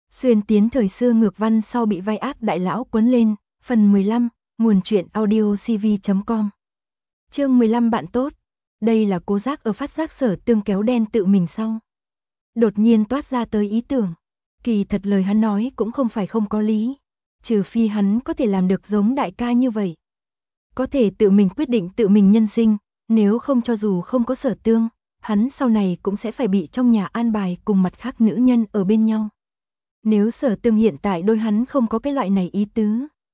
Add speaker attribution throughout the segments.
Speaker 1: Xuyên tiến thời xưa ngược văn sau bị vai ác đại lão quấn lên, phần 15, nguồn truyện audio cv.com. Chương 15 bạn tốt. Đây là Cố Giác ở phát giác Sở Tương kéo đen tự mình sau. Đột nhiên toát ra tới ý tưởng. Kỳ thật lời hắn nói cũng không phải không có lý. Trừ phi hắn có thể làm được giống đại ca như vậy. Có thể tự mình quyết định tự mình nhân sinh, nếu không cho dù không có Sở Tương, hắn sau này cũng sẽ phải bị trong nhà an bài cùng mặt khác nữ nhân ở bên nhau. Nếu Sở Tương hiện tại đôi hắn không có cái loại này ý tứ,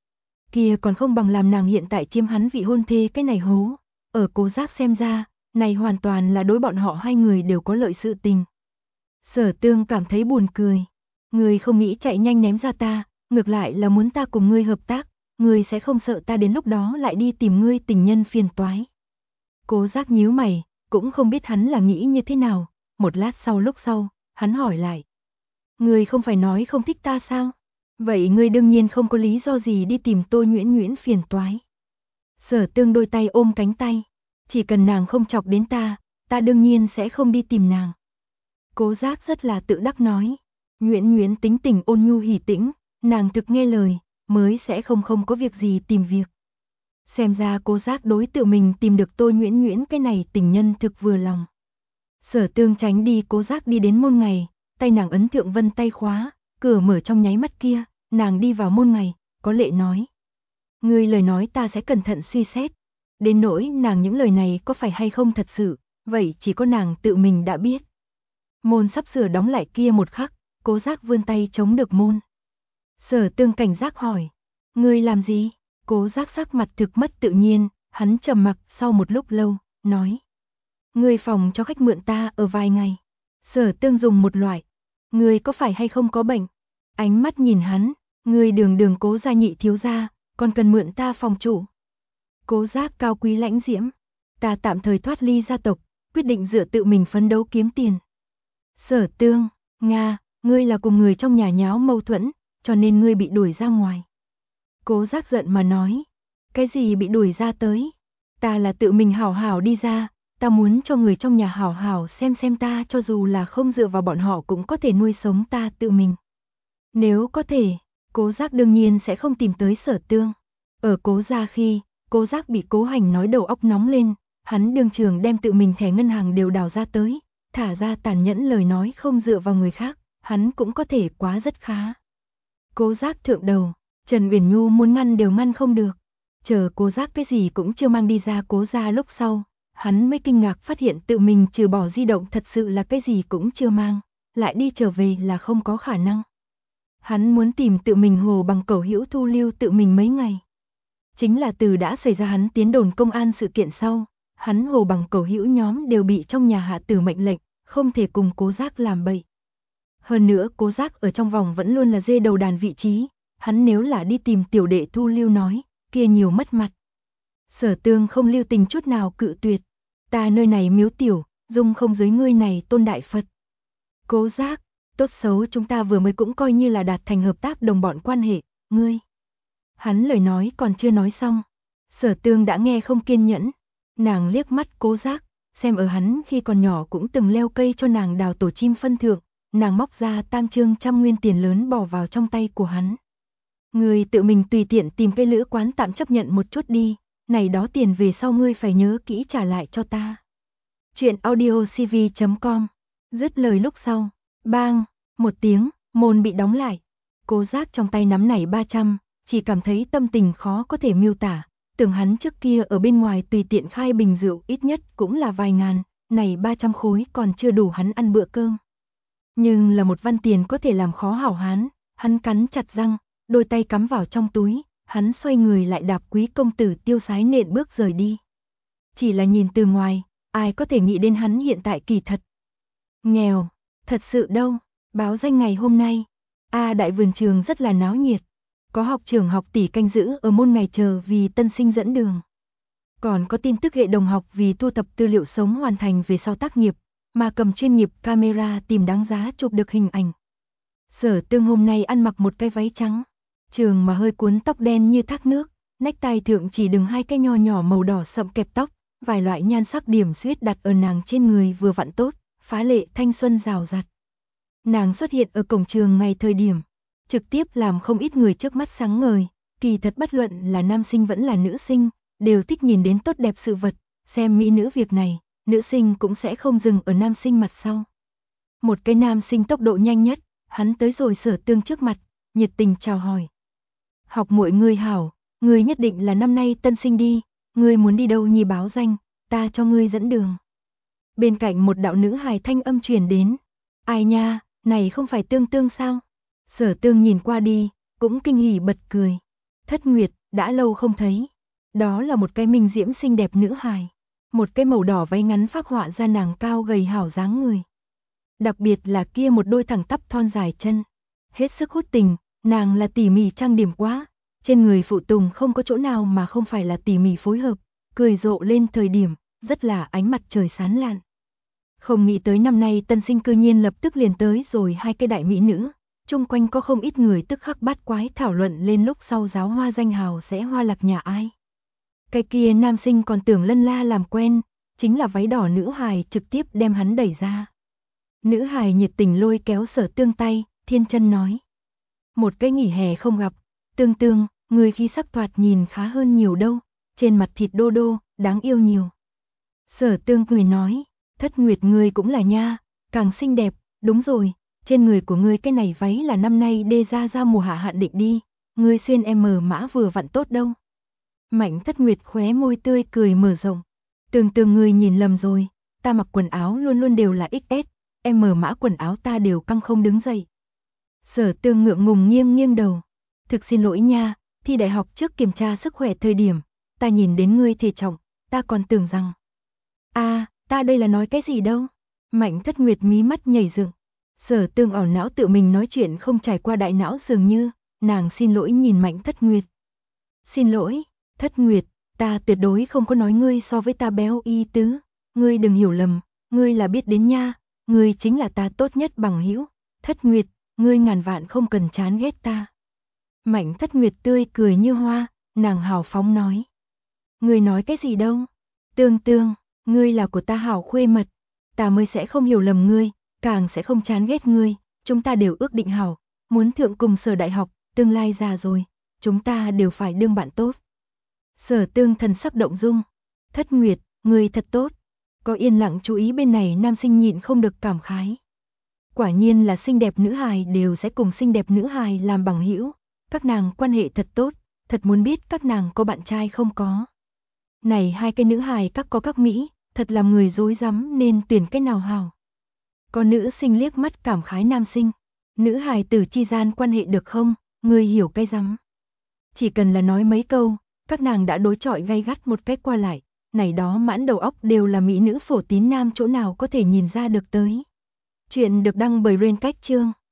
Speaker 1: kia còn không bằng làm nàng hiện tại chiếm hắn vị hôn thê cái này hố. Ở Cố Giác xem ra, này hoàn toàn là đối bọn họ hai người đều có lợi sự tình. Sở Tương cảm thấy buồn cười. Ngươi không nghĩ chạy nhanh ném ra ta, ngược lại là muốn ta cùng ngươi hợp tác, ngươi sẽ không sợ ta đến lúc đó lại đi tìm ngươi tình nhân phiền toái. Cố Giác nhíu mày, cũng không biết hắn là nghĩ như thế nào, một lát lúc sau, hắn hỏi lại. Ngươi không phải nói không thích ta sao? Vậy ngươi đương nhiên không có lý do gì đi tìm Tô Nhuyễn Nhuyễn phiền toái. Sở Tương đôi tay ôm cánh tay, chỉ cần nàng không chọc đến ta đương nhiên sẽ không đi tìm nàng. Cố Giác rất là tự đắc nói, Nhuyễn Nhuyễn tính tình ôn nhu hỉ tĩnh, nàng thực nghe lời, mới sẽ không có việc gì tìm việc. Xem ra Cố Giác đối tự mình tìm được Tô Nhuyễn Nhuyễn cái này tình nhân thực vừa lòng. Sở Tương tránh đi Cố Giác đi đến môn ngày, tay nàng ấn thượng vân tay khóa, cửa mở trong nháy mắt kia, nàng đi vào môn ngày, có lệ nói. Ngươi lời nói ta sẽ cẩn thận suy xét. Đến nỗi nàng những lời này có phải hay không thật sự, vậy chỉ có nàng tự mình đã biết. Môn sắp sửa đóng lại kia một khắc, Cố Giác vươn tay chống được môn. Sở Tương cảnh giác hỏi, ngươi làm gì? Cố Giác sắc mặt thực mất tự nhiên, hắn trầm mặc sau một lúc lâu, nói. Ngươi phòng cho khách mượn ta ở vài ngày. Sở Tương dùng một loại, ngươi có phải hay không có bệnh? Ánh mắt nhìn hắn, ngươi đường Cố gia nhị thiếu gia, còn cần mượn ta phòng chủ. Cố Giác cao quý lãnh diễm, ta tạm thời thoát ly gia tộc, quyết định dựa tự mình phấn đấu kiếm tiền. Sở Tương, Nga, ngươi là cùng người trong nhà nháo mâu thuẫn, cho nên ngươi bị đuổi ra ngoài. Cố Giác giận mà nói, cái gì bị đuổi ra tới? Ta là tự mình hảo hảo đi ra, ta muốn cho người trong nhà hảo hảo xem ta cho dù là không dựa vào bọn họ cũng có thể nuôi sống ta tự mình. Nếu có thể, Cố Giác đương nhiên sẽ không tìm tới Sở Tương. Ở Cố gia khi, Cố Giác bị Cố Hành nói đầu óc nóng lên, hắn đương trường đem tự mình thẻ ngân hàng đều đào ra tới, thả ra tàn nhẫn lời nói không dựa vào người khác, hắn cũng có thể quá rất khá. Cố Giác thượng đầu, Trần Uyển Nhu muốn ngăn đều ngăn không được. Chờ Cố Giác cái gì cũng chưa mang đi ra Cố gia lúc sau, hắn mới kinh ngạc phát hiện tự mình trừ bỏ di động thật sự là cái gì cũng chưa mang, lại đi trở về là không có khả năng. Hắn muốn tìm tự mình Hồ Bằng Cẩu Hữu thu lưu tự mình mấy ngày. Chính là từ đã xảy ra hắn tiến đồn công an sự kiện sau, hắn Hồ Bằng Cẩu Hữu nhóm đều bị trong nhà hạ tử mệnh lệnh, không thể cùng Cố Giác làm bậy. Hơn nữa Cố Giác ở trong vòng vẫn luôn là dê đầu đàn vị trí, hắn nếu là đi tìm tiểu đệ thu lưu nói, kia nhiều mất mặt. Sở Tương không lưu tình chút nào cự tuyệt, ta nơi này miếu tiểu, dung không dưới ngươi này tôn đại Phật. Cố Giác, tốt xấu chúng ta vừa mới cũng coi như là đạt thành hợp tác đồng bọn quan hệ, ngươi. Hắn lời nói còn chưa nói xong, Sở Tương đã nghe không kiên nhẫn, nàng liếc mắt Cố Giác, xem ở hắn khi còn nhỏ cũng từng leo cây cho nàng đào tổ chim phân thượng, nàng móc ra tam trương trăm nguyên tiền lớn bỏ vào trong tay của hắn. Ngươi tự mình tùy tiện tìm cây lữ quán tạm chấp nhận một chút đi, này đó tiền về sau ngươi phải nhớ kỹ trả lại cho ta. Chuyện audio cv.com. Dứt lời lúc sau, bang, một tiếng, môn bị đóng lại. Cố Giác trong tay nắm nảy 300, chỉ cảm thấy tâm tình khó có thể miêu tả, tưởng hắn trước kia ở bên ngoài tùy tiện khai bình rượu ít nhất cũng là vài ngàn, này 300 khối còn chưa đủ hắn ăn bữa cơm. Nhưng là một văn tiền có thể làm khó hảo hán, hắn cắn chặt răng, đôi tay cắm vào trong túi, hắn xoay người lại đạp Quý công tử tiêu sái nện bước rời đi. Chỉ là nhìn từ ngoài, ai có thể nghĩ đến hắn hiện tại kỳ thật nghèo, thật sự đâu. Báo danh ngày hôm nay, đại vườn trường rất là náo nhiệt, có học trưởng học tỷ canh giữ ở môn ngày chờ vì tân sinh dẫn đường. Còn có tin tức hệ đồng học vì thu thập tư liệu sống hoàn thành về sau tác nghiệp, mà cầm chuyên nghiệp camera tìm đáng giá chụp được hình ảnh. Sở Tương hôm nay ăn mặc một cái váy trắng, trường mà hơi cuốn tóc đen như thác nước, nách tai thượng chỉ đừng hai cái nho nhỏ màu đỏ sậm kẹp tóc, vài loại nhan sắc điểm xuyết đặt ở nàng trên người vừa vặn tốt, phá lệ thanh xuân rào rạt. Nàng xuất hiện ở cổng trường ngày thời điểm, trực tiếp làm không ít người trước mắt sáng ngời, kỳ thật bất luận là nam sinh vẫn là nữ sinh, đều thích nhìn đến tốt đẹp sự vật, xem mỹ nữ việc này, nữ sinh cũng sẽ không dừng ở nam sinh mặt sau. Một cái nam sinh tốc độ nhanh nhất, hắn tới rồi Sở Tương trước mặt, nhiệt tình chào hỏi. Học muội ngươi hảo, ngươi nhất định là năm nay tân sinh đi, ngươi muốn đi đâu nhi báo danh, ta cho ngươi dẫn đường. Bên cạnh một đạo nữ hài thanh âm truyền đến, ai nha, này không phải Tương Tương sao? Sở Tương nhìn qua đi, cũng kinh hỉ bật cười. Thất Nguyệt, đã lâu không thấy. Đó là một cái minh diễm xinh đẹp nữ hài, một cái màu đỏ váy ngắn phác họa ra nàng cao gầy hảo dáng người. Đặc biệt là kia một đôi thẳng tắp thon dài chân, hết sức hút tình, nàng là tỉ mỉ trang điểm quá, trên người phụ tùng không có chỗ nào mà không phải là tỉ mỉ phối hợp, cười rộ lên thời điểm, rất là ánh mặt trời sáng lạn. Không nghĩ tới năm nay tân sinh cư nhiên lập tức liền tới rồi hai cái đại mỹ nữ, chung quanh có không ít người tức khắc bát quái thảo luận lên lúc sau giáo hoa danh hào sẽ hoa lạc nhà ai. Cái kia nam sinh còn tưởng lân la làm quen, chính là váy đỏ nữ hài trực tiếp đem hắn đẩy ra. Nữ hài nhiệt tình lôi kéo Sở Tương tay, thiên chân nói. Một cái nghỉ hè không gặp, Tương Tương, người khi sắc thoạt nhìn khá hơn nhiều đâu, trên mặt thịt đô đô, đáng yêu nhiều. Sở Tương cười nói, Thất Nguyệt ngươi cũng là nha, càng xinh đẹp, đúng rồi, trên người của ngươi cái này váy là năm nay đê ra mùa hạ hạn định đi, ngươi xuyên M mã vừa vặn tốt đâu. Mạnh Thất Nguyệt khóe môi tươi cười mở rộng, Tương Tương ngươi nhìn lầm rồi, ta mặc quần áo luôn luôn đều là XS, M mã quần áo ta đều căng không đứng dậy. Sở Tương ngượng ngùng nghiêng nghiêng đầu, thực xin lỗi nha, thi đại học trước kiểm tra sức khỏe thời điểm, ta nhìn đến ngươi thể trọng, ta còn tưởng rằng. Ta đây là nói cái gì đâu? Mạnh Thất Nguyệt mí mắt nhảy dựng. Sở Tương ảo não tự mình nói chuyện không trải qua đại não dường như, nàng xin lỗi nhìn Mạnh Thất Nguyệt. Xin lỗi, Thất Nguyệt, ta tuyệt đối không có nói ngươi so với ta béo y tứ, ngươi đừng hiểu lầm, ngươi là biết đến nha, ngươi chính là ta tốt nhất bằng hữu. Thất Nguyệt, ngươi ngàn vạn không cần chán ghét ta. Mạnh Thất Nguyệt tươi cười như hoa, nàng hào phóng nói. Ngươi nói cái gì đâu? Tương Tương, ngươi là của ta hảo khuê mật, ta mới sẽ không hiểu lầm ngươi, càng sẽ không chán ghét ngươi, chúng ta đều ước định hảo, muốn thượng cùng Sở đại học, tương lai già rồi, chúng ta đều phải đương bạn tốt. Sở Tương thần sắc động dung, Thất Nguyệt, ngươi thật tốt, có yên lặng chú ý bên này nam sinh nhịn không được cảm khái. Quả nhiên là xinh đẹp nữ hài đều sẽ cùng xinh đẹp nữ hài làm bằng hữu, các nàng quan hệ thật tốt, thật muốn biết các nàng có bạn trai không có. Này hai cái nữ hài các có các mỹ, thật làm người rối rắm nên tuyển cái nào hảo. Có nữ sinh liếc mắt cảm khái nam sinh, nữ hài tử chi gian quan hệ được không, người hiểu cái rắm. Chỉ cần là nói mấy câu, các nàng đã đối chọi gay gắt một cách qua lại, này đó mãn đầu óc đều là mỹ nữ phổ tín nam chỗ nào có thể nhìn ra được tới. Chuyện được đăng bởi Rain Cách Chương.